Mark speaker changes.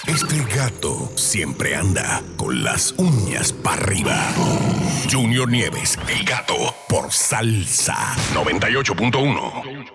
Speaker 1: Este gato siempre anda con las uñas para arriba. Junior Nieves, el gato, por Salsa 98.1.